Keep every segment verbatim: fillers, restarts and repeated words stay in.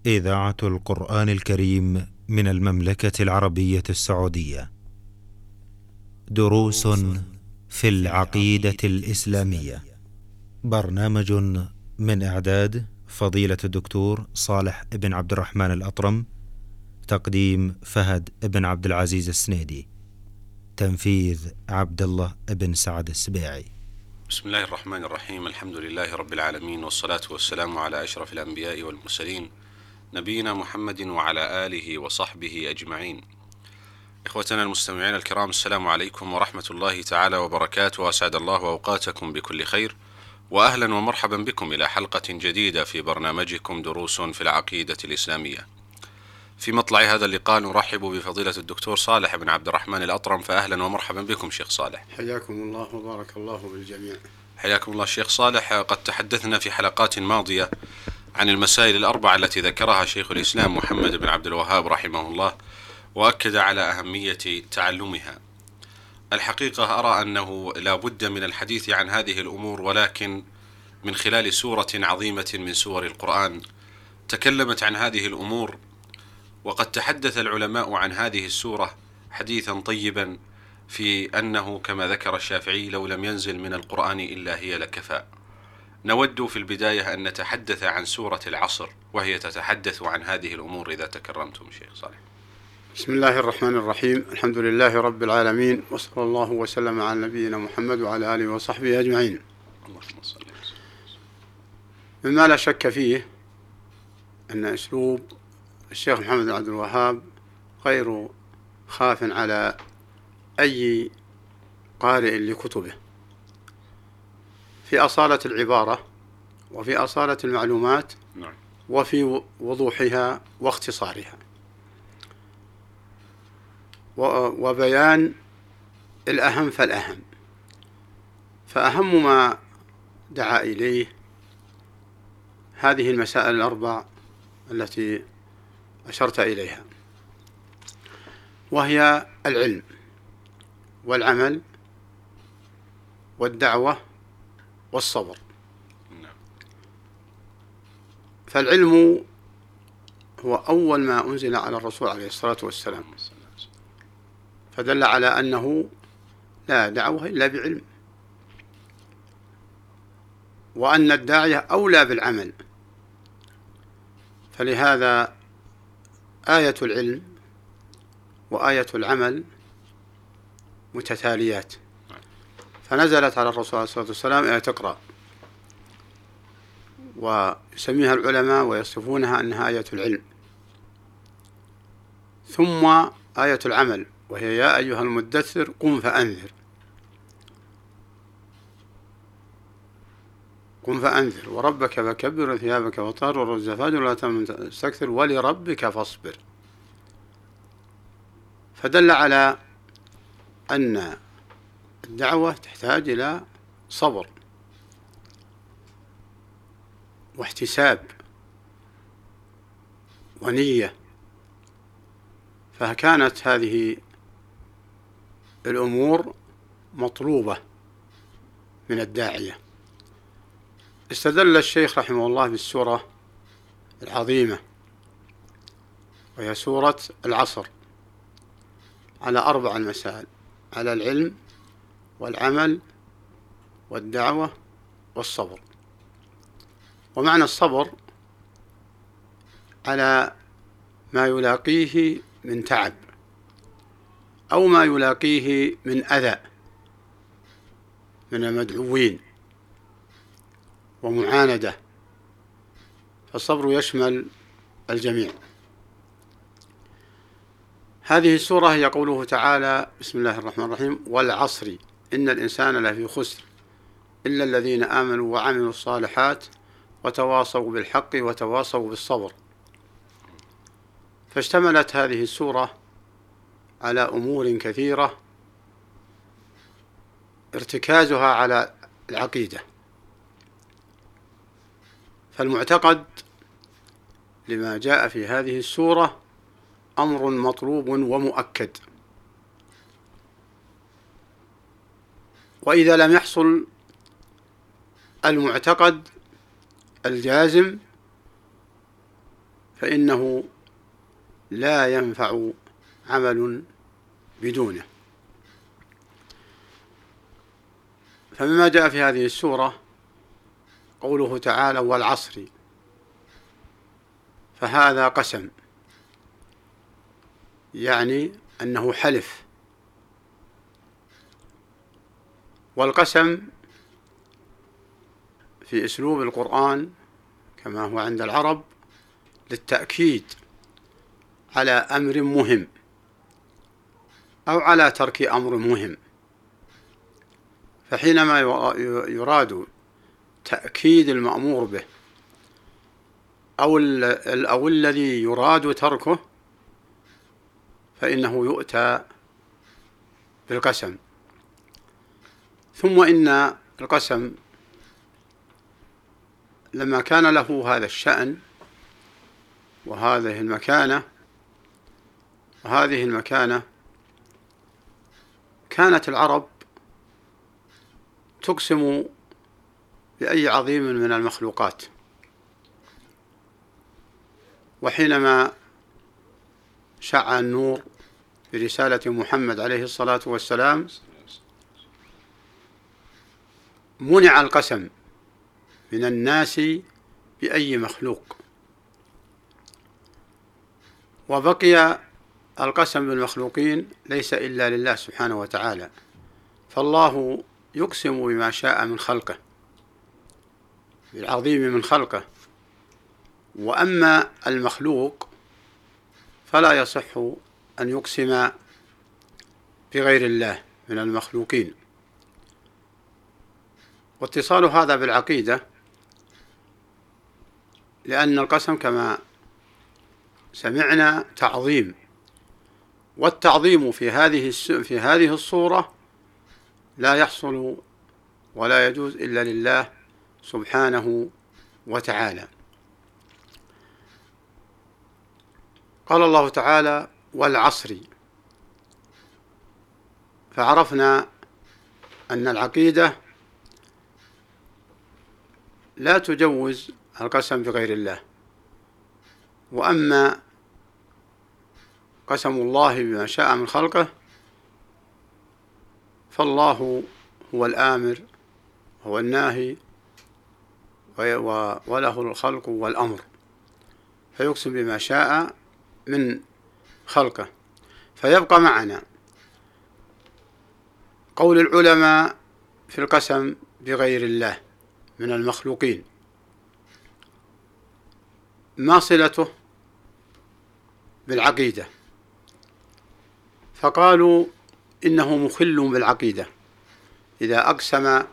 إذاعة القرآن الكريم من المملكة العربية السعودية. دروس في العقيدة الإسلامية. برنامج من إعداد فضيلة الدكتور صالح بن عبد الرحمن الأطرم. تقديم فهد بن عبد العزيز السنيدي. تنفيذ عبد الله بن سعد السبيعي. بسم الله الرحمن الرحيم. الحمد لله رب العالمين، والصلاة والسلام على أشرف الأنبياء والمرسلين، نبينا محمد وعلى آله وصحبه أجمعين. إخوتنا المستمعين الكرام، السلام عليكم ورحمة الله تعالى وبركاته، وأسعد الله أوقاتكم بكل خير، وأهلا ومرحبا بكم إلى حلقة جديدة في برنامجكم دروس في العقيدة الإسلامية. في مطلع هذا اللقاء نرحب بفضيلة الدكتور صالح بن عبد الرحمن الأطرم، فأهلا ومرحبا بكم شيخ صالح. حياكم الله وبارك الله بالجميع. حياكم الله شيخ صالح. قد تحدثنا في حلقات ماضية عن المسائل الأربعة التي ذكرها شيخ الإسلام محمد بن عبد الوهاب رحمه الله، وأكد على أهمية تعلمها. الحقيقة أرى أنه لا بد من الحديث عن هذه الأمور، ولكن من خلال سورة عظيمة من سور القرآن تكلمت عن هذه الأمور، وقد تحدث العلماء عن هذه السورة حديثا طيبا في أنه كما ذكر الشافعي: لو لم ينزل من القرآن إلا هي لكفى. نود في البداية أن نتحدث عن سورة العصر، وهي تتحدث عن هذه الأمور، إذا تكرمتم شيخ صالح. بسم الله الرحمن الرحيم. الحمد لله رب العالمين، وصلى الله وسلم على نبينا محمد وعلى آله وصحبه أجمعين. اللهم صل وسلم. مما لا شك فيه أن أسلوب الشيخ محمد بن عبد الوهاب غير خاف على أي قارئ لكتبه، في أصالة العبارة، وفي أصالة المعلومات، نعم. وفي وضوحها واختصارها، وبيان الأهم فالأهم. فأهم ما دعا إليه هذه المسائل الأربع التي أشرت إليها، وهي العلم والعمل والدعوة والصبر. فالعلم هو أول ما أنزل على الرسول عليه الصلاة والسلام، فدل على أنه لا دعوة إلا بعلم، وأن الداعية أولى بالعمل. فلهذا آية العلم وآية العمل متتاليات، فنزلت على الرسول عليه الصلاة والسلام آية تقرأ، ويسميها العلماء ويصفونها أنها آية العلم. ثم آية العمل، وهي يا أيها المدثر قم فأنذر، قم فأنذر وربك فكبر وثيابك فطهر والرجز فاهجر ولا تمنن تستكثر ولربك فاصبر. فدل على أن الدعوة تحتاج إلى صبر واحتساب ونية. فكانت هذه الأمور مطلوبة من الداعية. استدل الشيخ رحمه الله بالسورة العظيمة، وهي سورة العصر، على أربع مسائل: على العلم والعمل والدعوة والصبر. ومعنى الصبر على ما يلاقيه من تعب أو ما يلاقيه من أذى من المدعوين ومعاندة، فالصبر يشمل الجميع. هذه السورة هي قوله تعالى: بسم الله الرحمن الرحيم: والعصر إن الإنسان لفي خسر إلا الذين آمنوا وعملوا الصالحات وتواصوا بالحق وتواصوا بالصبر. فاشتملت هذه السورة على أمور كثيرة ارتكازها على العقيدة. فالمعتقد لما جاء في هذه السورة أمر مطلوب ومؤكد، وإذا لم يحصل المعتقد الجازم فإنه لا ينفع عمل بدونه. فمما جاء في هذه السورة قوله تعالى والعصر، فهذا قسم، يعني أنه حلف. والقسم في أسلوب القرآن كما هو عند العرب للتأكيد على أمر مهم أو على ترك أمر مهم. فحينما يراد تأكيد المأمور به أو, أو الذي يراد تركه فإنه يؤتى بالقسم. ثم إن القسم لما كان له هذا الشأن وهذه المكانة وهذه المكانة كانت العرب تقسم بأي عظيم من المخلوقات. وحينما شع النور برسالة محمد عليه الصلاة والسلام منع القسم من الناس بأي مخلوق، وبقي القسم بالمخلوقين ليس إلا لله سبحانه وتعالى. فالله يقسم بما شاء من خلقه، بالعظيم من خلقه. وأما المخلوق فلا يصح أن يقسم بغير الله من المخلوقين. واتصال هذا بالعقيدة، لأن القسم كما سمعنا تعظيم، والتعظيم في هذه في هذه الصورة لا يحصل ولا يجوز إلا لله سبحانه وتعالى. قال الله تعالى والعصر، فعرفنا أن العقيدة لا تجوز القسم بغير الله. وأما قسم الله بما شاء من خلقه فالله هو الآمر هو الناهي وله الخلق والأمر، فيقسم بما شاء من خلقه. فيبقى معنا قول العلماء في القسم بغير الله من المخلوقين، ما صلته بالعقيدة؟ فقالوا إنه مخل بالعقيدة إذا أقسم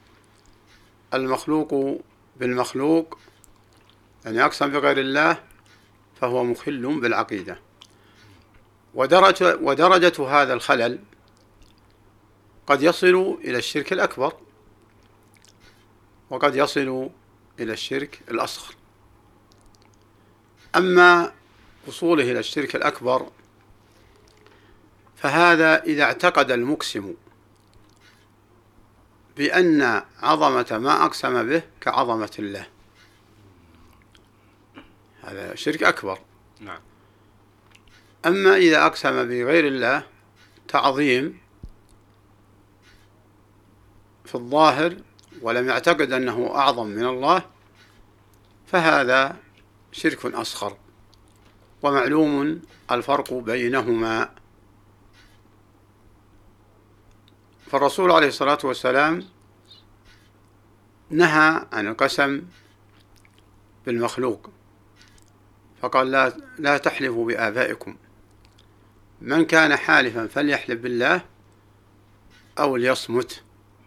المخلوق بالمخلوق، يعني أقسم بغير الله فهو مخل بالعقيدة. ودرجة, ودرجة هذا الخلل قد يصل إلى الشرك الأكبر وقد يصل إلى الشرك الأصغر. أما وصوله إلى الشرك الأكبر فهذا إذا اعتقد المقسم بأن عظمة ما أقسم به كعظمة الله، هذا شرك أكبر. نعم. أما إذا أقسم بغير الله تعظيم في الظاهر ولم يعتقد أنه أعظم من الله فهذا شرك أصغر، ومعلوم الفرق بينهما. فالرسول عليه الصلاة والسلام نهى عن القسم بالمخلوق، فقال لا, لا تحلفوا بآبائكم، من كان حالفا فليحلف بالله أو ليصمت.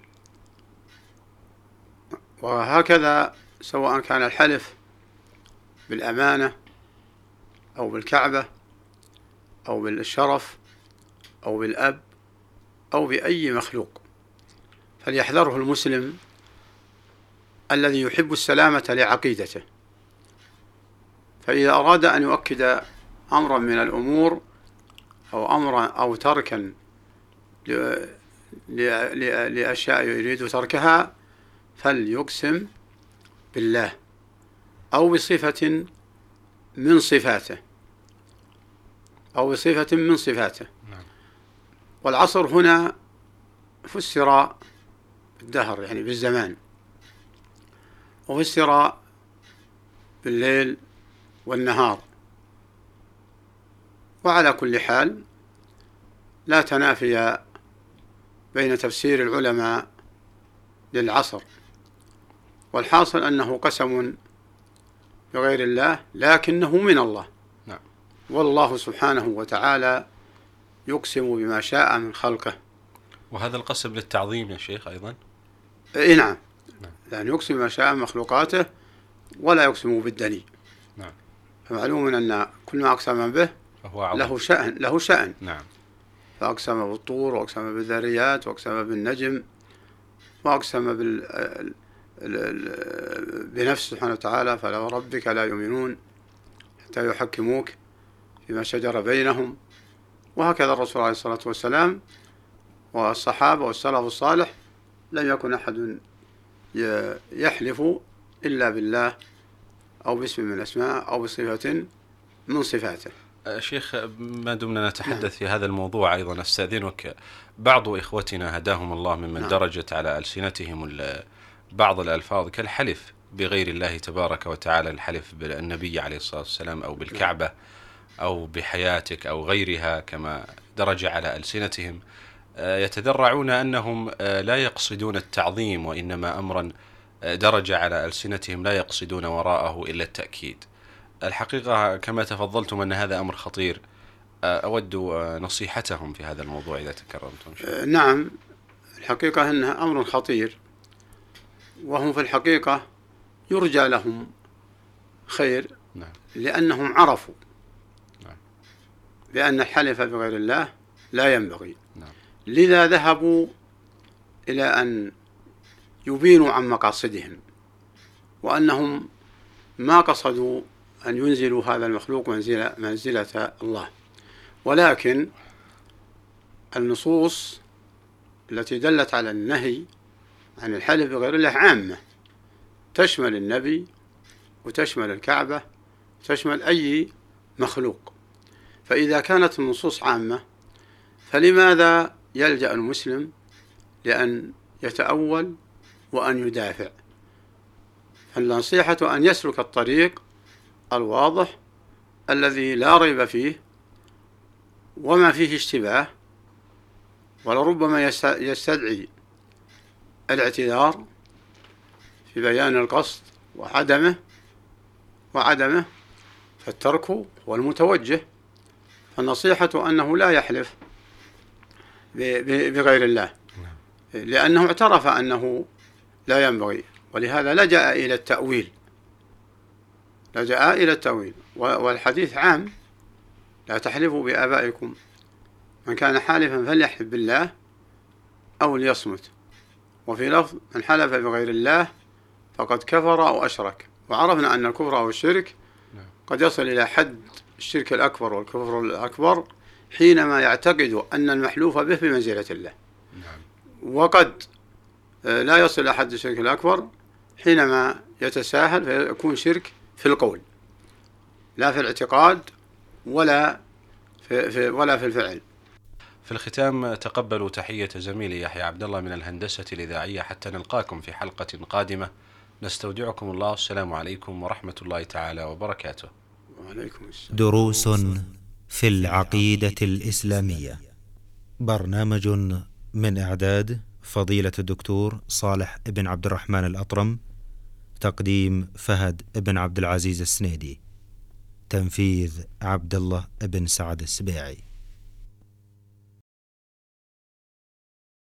وهكذا سواء كان الحلف بالأمانة أو بالكعبة أو بالشرف أو بالأب أو بأي مخلوق، فليحذره المسلم الذي يحب السلامة لعقيدته. فإذا أراد أن يؤكد أمرا من الأمور أو أمرا أو تركا لأشياء يريد تركها فليقسم بالله أو بصفة من صفاته أو بصفة من صفاته. نعم. والعصر هنا فسر الدهر يعني بالزمان، وفسر بالليل والنهار، وعلى كل حال لا تنافي بين تفسير العلماء للعصر، والحاصل أنه قسم بغير الله لكنه من الله. نعم. والله سبحانه وتعالى يقسم بما شاء من خلقه. وهذا القسم للتعظيم يا شيخ أيضا؟ إيه نعم. نعم. لأن يقسم بما شاء من مخلوقاته ولا يقسم بالدني. نعم. فمعلوم أن كل ما أقسم به له شأن له شأن. نعم. فأقسم بالطور، وأقسم بالذريات، وأقسم بالنجم، وأقسم بال بنفسه سبحانه وتعالى: فلا ربك لا يؤمنون حتى يحكموك فيما شجر بينهم. وهكذا الرسول عليه الصلاة والسلام والصحابة والسلف الصالح لم يكن أحد يحلف إلا بالله أو باسم من أسماء أو بصفة من صفاته. شيخ، ما دمنا نتحدث في هذا الموضوع أيضا أستأذنك، بعض إخوتنا هداهم الله ممن نعم. درجت على ألسنتهم بعض الألفاظ كالحلف بغير الله تبارك وتعالى، الحلف بالنبي عليه الصلاة والسلام أو بالكعبة أو بحياتك أو غيرها كما درج على ألسنتهم، يتذرعون أنهم لا يقصدون التعظيم، وإنما أمرا درج على ألسنتهم لا يقصدون وراءه إلا التأكيد. الحقيقة كما تفضلتم أن هذا أمر خطير، أود نصيحتهم في هذا الموضوع إذا تكرمتم. نعم، الحقيقة أنها أمر خطير، وهم في الحقيقة يرجى لهم خير. نعم. لأنهم عرفوا نعم. بأن الحلف بغير الله لا ينبغي. نعم. لذا ذهبوا إلى أن يبينوا عن مقاصدهم، وأنهم ما قصدوا أن ينزلوا هذا المخلوق منزلة, منزلة الله، ولكن النصوص التي دلت على النهي عن الحلف بغير الله عامة، تشمل النبي وتشمل الكعبة وتشمل أي مخلوق. فإذا كانت النصوص عامة فلماذا يلجأ المسلم لأن يتأول وأن يدافع؟ فالنصيحة أن يسلك الطريق الواضح الذي لا ريب فيه وما فيه اشتباه، ولربما يستدعي الاعتذار في بيان القصد وعدمه وعدمه فالترك هو المتوجه. فالنصيحة أنه لا يحلف بغير الله، لأنه اعترف أنه لا ينبغي، ولهذا لجأ إلى التأويل لجأ إلى التأويل والحديث عام: لا تحلفوا بآبائكم، من كان حالفا فليحلف بالله أو ليصمت. وفي لفظ: من حلف بغير الله فقد كفر أو أشرك. وعرفنا أن الكفر أو الشرك قد يصل إلى حد الشرك الأكبر والكفر الأكبر حينما يعتقد أن المحلوف به بمنزلة الله، وقد لا يصل إلى حد الشرك الأكبر حينما يتساهل فيكون شرك في القول لا في الاعتقاد ولا في, في ولا في الفعل. في الختام تقبلوا تحية زميلي يحيى عبد الله من الهندسة الإذاعية، حتى نلقاكم في حلقة قادمة، نستودعكم الله. السلام عليكم ورحمة الله تعالى وبركاته. وعليكم السلام. دروس في العقيدة الإسلامية، برنامج من إعداد فضيلة الدكتور صالح بن عبد الرحمن الأطرم، تقديم فهد بن عبد العزيز السنيدي، تنفيذ عبد الله بن سعد السبيعي.